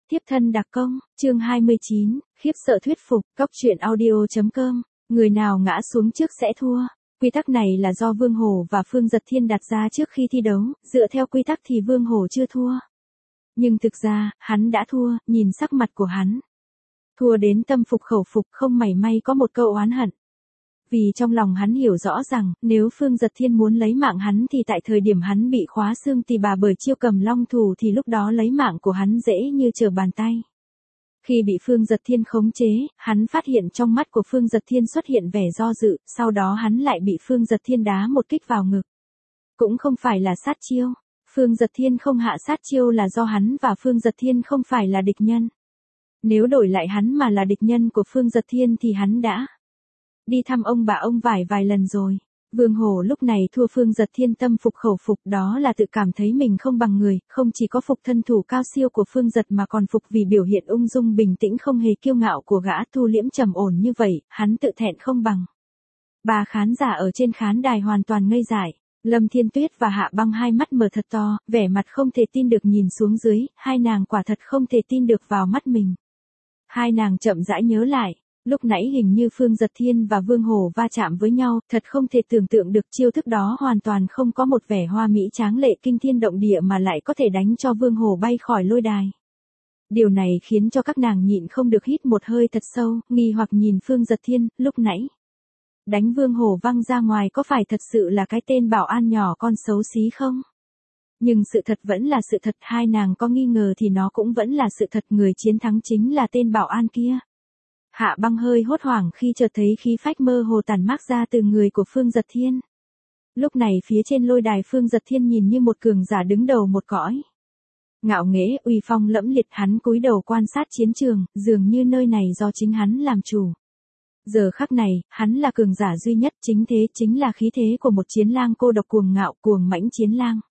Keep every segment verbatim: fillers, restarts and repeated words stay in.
Tiếp thân đặc công, chương hai mươi chín, khiếp sợ thuyết phục, cóc truyện audio.com, người nào ngã xuống trước sẽ thua. Quy tắc này là do Vương Hổ và Phương Dật Thiên đặt ra trước khi thi đấu, dựa theo quy tắc thì Vương Hổ chưa thua. Nhưng thực ra, hắn đã thua, nhìn sắc mặt của hắn. Thua đến tâm phục khẩu phục, không mảy may có một câu oán hận. Vì trong lòng hắn hiểu rõ rằng, nếu Phương Dật Thiên muốn lấy mạng hắn thì tại thời điểm hắn bị khóa xương tỳ bà bởi chiêu cầm long thủ thì lúc đó lấy mạng của hắn dễ như trở bàn tay. Khi bị Phương Dật Thiên khống chế, hắn phát hiện trong mắt của Phương Dật Thiên xuất hiện vẻ do dự, sau đó hắn lại bị Phương Dật Thiên đá một kích vào ngực. Cũng không phải là sát chiêu. Phương Dật Thiên không hạ sát chiêu là do hắn và Phương Dật Thiên không phải là địch nhân. Nếu đổi lại hắn mà là địch nhân của Phương Dật Thiên thì hắn đã đi thăm ông bà ông vải vài lần rồi. Vương Hổ lúc này thua Phương Dật Thiên tâm phục khẩu phục, đó là tự cảm thấy mình không bằng người, không chỉ có phục thân thủ cao siêu của Phương Dật mà còn phục vì biểu hiện ung dung bình tĩnh không hề kiêu ngạo của gã, thu liễm trầm ổn như vậy, hắn tự thẹn không bằng. Ba khán giả ở trên khán đài hoàn toàn ngây dại. Lâm Thiên Tuyết và Hạ Băng hai mắt mở thật to, vẻ mặt không thể tin được nhìn xuống dưới, hai nàng quả thật không thể tin được vào mắt mình. Hai nàng chậm rãi nhớ lại. Lúc nãy hình như Phương Dật Thiên và Vương Hổ va chạm với nhau, thật không thể tưởng tượng được chiêu thức đó hoàn toàn không có một vẻ hoa mỹ tráng lệ kinh thiên động địa mà lại có thể đánh cho Vương Hổ bay khỏi lôi đài. Điều này khiến cho các nàng nhịn không được hít một hơi thật sâu, nghi hoặc nhìn Phương Dật Thiên, lúc nãy. Đánh Vương Hổ văng ra ngoài có phải thật sự là cái tên bảo an nhỏ con xấu xí không? Nhưng sự thật vẫn là sự thật, hai nàng có nghi ngờ thì nó cũng vẫn là sự thật, người chiến thắng chính là tên bảo an kia. Hạ Băng hơi hốt hoảng khi chợt thấy khí phách mơ hồ tản mát ra từ người của Phương Dật Thiên. Lúc này phía trên lôi đài Phương Dật Thiên nhìn như một cường giả đứng đầu một cõi. Ngạo nghễ, uy phong lẫm liệt, hắn cúi đầu quan sát chiến trường, dường như nơi này do chính hắn làm chủ. Giờ khắc này, hắn là cường giả duy nhất, chính thế chính là khí thế của một chiến lang cô độc cuồng ngạo, cuồng mãnh chiến lang.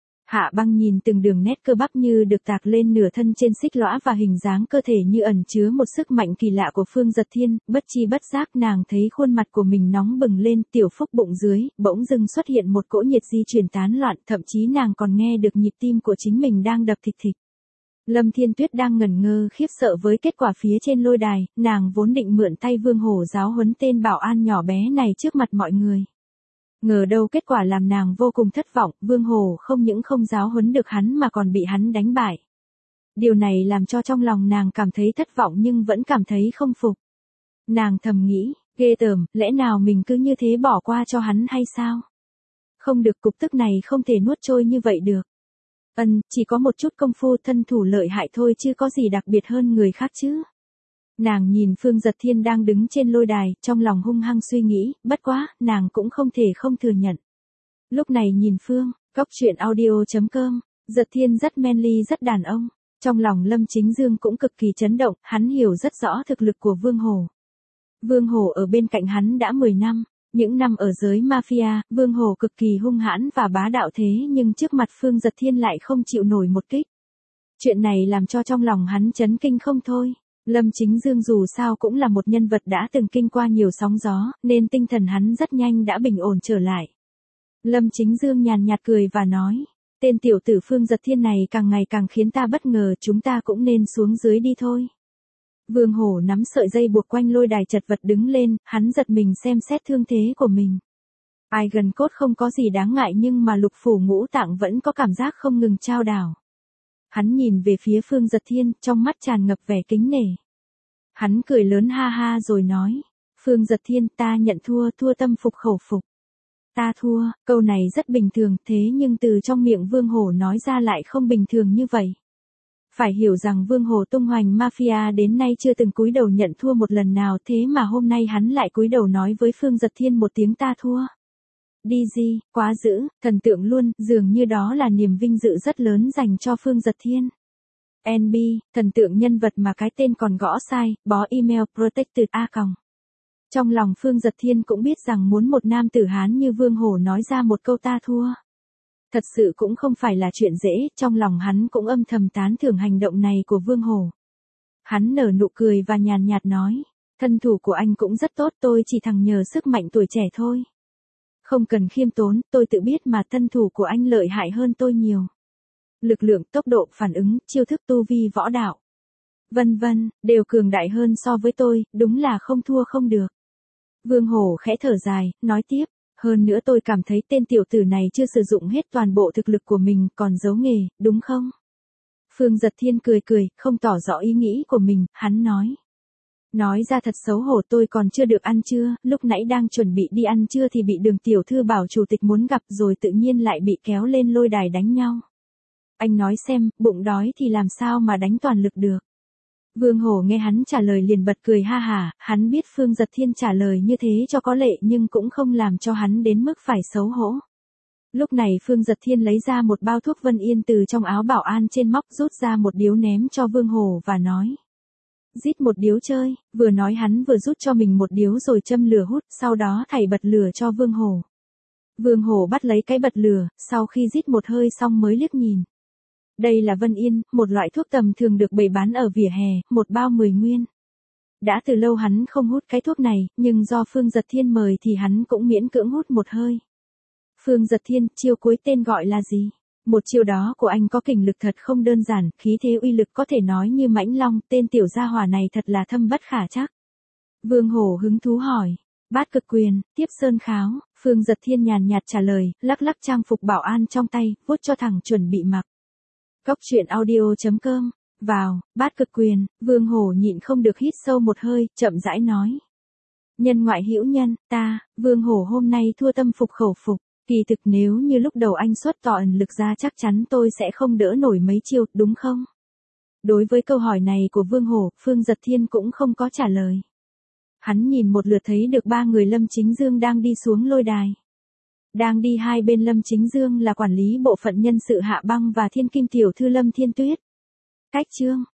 Hạ Băng nhìn từng đường nét cơ bắp như được tạc lên nửa thân trên xích lõa và hình dáng cơ thể như ẩn chứa một sức mạnh kỳ lạ của Phương Dật Thiên, bất chi bất giác nàng thấy khuôn mặt của mình nóng bừng lên, tiểu phúc bụng dưới, bỗng dưng xuất hiện một cỗ nhiệt di chuyển tán loạn, thậm chí nàng còn nghe được nhịp tim của chính mình đang đập thịch thịch. Lâm Thiên Tuyết đang ngẩn ngơ khiếp sợ với kết quả phía trên lôi đài, nàng vốn định mượn tay Vương Hổ giáo huấn tên bảo an nhỏ bé này trước mặt mọi người. Ngờ đâu kết quả làm nàng vô cùng thất vọng, Vương Hổ không những không giáo huấn được hắn mà còn bị hắn đánh bại. Điều này làm cho trong lòng nàng cảm thấy thất vọng nhưng vẫn cảm thấy không phục. Nàng thầm nghĩ, ghê tởm, lẽ nào mình cứ như thế bỏ qua cho hắn hay sao? Không được, cục tức này không thể nuốt trôi như vậy được. Ân, chỉ có một chút công phu thân thủ lợi hại thôi chứ có gì đặc biệt hơn người khác chứ. Nàng nhìn Phương Dật Thiên đang đứng trên lôi đài, trong lòng hung hăng suy nghĩ, bất quá, nàng cũng không thể không thừa nhận. Lúc này nhìn Phương, cóc truyện audio.com, Dật Thiên rất manly rất đàn ông. Trong lòng Lâm Chính Dương cũng cực kỳ chấn động, hắn hiểu rất rõ thực lực của Vương Hổ. Vương Hổ ở bên cạnh hắn đã mười năm, những năm ở giới mafia, Vương Hổ cực kỳ hung hãn và bá đạo thế nhưng trước mặt Phương Dật Thiên lại không chịu nổi một kích. Chuyện này làm cho trong lòng hắn chấn kinh không thôi. Lâm Chính Dương dù sao cũng là một nhân vật đã từng kinh qua nhiều sóng gió, nên tinh thần hắn rất nhanh đã bình ổn trở lại. Lâm Chính Dương nhàn nhạt cười và nói, tên tiểu tử Phương Dật Thiên này càng ngày càng khiến ta bất ngờ, chúng ta cũng nên xuống dưới đi thôi. Vương Hổ nắm sợi dây buộc quanh lôi đài chật vật đứng lên, hắn giật mình xem xét thương thế của mình. Ai gần cốt không có gì đáng ngại nhưng mà lục phủ ngũ tạng vẫn có cảm giác không ngừng chao đảo. Hắn nhìn về phía Phương Dật Thiên, trong mắt tràn ngập vẻ kính nể. Hắn cười lớn ha ha rồi nói, Phương Dật Thiên, ta nhận thua, thua tâm phục khẩu phục. Ta thua, câu này rất bình thường, thế nhưng từ trong miệng Vương Hổ nói ra lại không bình thường như vậy. Phải hiểu rằng Vương Hổ tung hoành mafia đến nay chưa từng cúi đầu nhận thua một lần nào, thế mà hôm nay hắn lại cúi đầu nói với Phương Dật Thiên một tiếng ta thua. Đi gì, quá dữ, thần tượng luôn, dường như đó là niềm vinh dự rất lớn dành cho Phương Dật Thiên. en bê, thần tượng nhân vật mà cái tên còn gõ sai, bó email protected a còng. Trong lòng Phương Dật Thiên cũng biết rằng muốn một nam tử Hán như Vương Hổ nói ra một câu ta thua. Thật sự cũng không phải là chuyện dễ, trong lòng hắn cũng âm thầm tán thưởng hành động này của Vương Hổ. Hắn nở nụ cười và nhàn nhạt nói, thân thủ của anh cũng rất tốt, tôi chỉ thằng nhờ sức mạnh tuổi trẻ thôi. Không cần khiêm tốn, tôi tự biết mà thân thủ của anh lợi hại hơn tôi nhiều. Lực lượng, tốc độ, phản ứng, chiêu thức tu vi võ đạo. vân vân, đều cường đại hơn so với tôi, đúng là không thua không được. Vương Hổ khẽ thở dài, nói tiếp, hơn nữa tôi cảm thấy tên tiểu tử này chưa sử dụng hết toàn bộ thực lực của mình, còn giấu nghề, đúng không? Phương Giật Thiên cười cười, không tỏ rõ ý nghĩ của mình, hắn nói. Nói ra thật xấu hổ, tôi còn chưa được ăn trưa, lúc nãy đang chuẩn bị đi ăn trưa thì bị Đường tiểu thư bảo chủ tịch muốn gặp rồi tự nhiên lại bị kéo lên lôi đài đánh nhau. Anh nói xem, bụng đói thì làm sao mà đánh toàn lực được. Vương Hổ nghe hắn trả lời liền bật cười ha hả, hắn biết Phương Giật Thiên trả lời như thế cho có lệ nhưng cũng không làm cho hắn đến mức phải xấu hổ. Lúc này Phương Giật Thiên lấy ra một bao thuốc Vân Yên từ trong áo bảo an trên móc, rút ra một điếu ném cho Vương Hổ và nói. Rít một điếu chơi, vừa nói hắn vừa rút cho mình một điếu rồi châm lửa hút, sau đó thảy bật lửa cho Vương Hổ. Vương Hổ bắt lấy cái bật lửa, sau khi rít một hơi xong mới liếc nhìn. Đây là Vân Yên, một loại thuốc tầm thường được bày bán ở vỉa hè, một bao mười nguyên. Đã từ lâu hắn không hút cái thuốc này, nhưng do Phương Giật Thiên mời thì hắn cũng miễn cưỡng hút một hơi. Phương Giật Thiên, chiêu cuối tên gọi là gì? Một chiêu đó của anh có kình lực thật không đơn giản, khí thế uy lực có thể nói như mãnh long, tên tiểu gia hỏa này thật là thâm bất khả trắc. Vương Hổ hứng thú hỏi. Bát cực quyền, tiếp sơn kháo, Phương Giật Thiên nhàn nhạt trả lời, lắc lắc trang phục bảo an trong tay, vuốt cho thẳng chuẩn bị mặc. Cốc truyện audio chấm com, vào, bát cực quyền, Vương Hổ nhịn không được hít sâu một hơi, chậm rãi nói. Nhân ngoại hữu nhân, ta, Vương Hổ hôm nay thua tâm phục khẩu phục. Kỳ thực nếu như lúc đầu anh xuất tỏ ẩn lực ra chắc chắn tôi sẽ không đỡ nổi mấy chiêu, đúng không? Đối với câu hỏi này của Vương Hổ, Phương Giật Thiên cũng không có trả lời. Hắn nhìn một lượt thấy được ba người Lâm Chính Dương đang đi xuống lôi đài. Đang đi hai bên Lâm Chính Dương là quản lý bộ phận nhân sự Hạ Băng và thiên kim tiểu thư Lâm Thiên Tuyết. Cách chương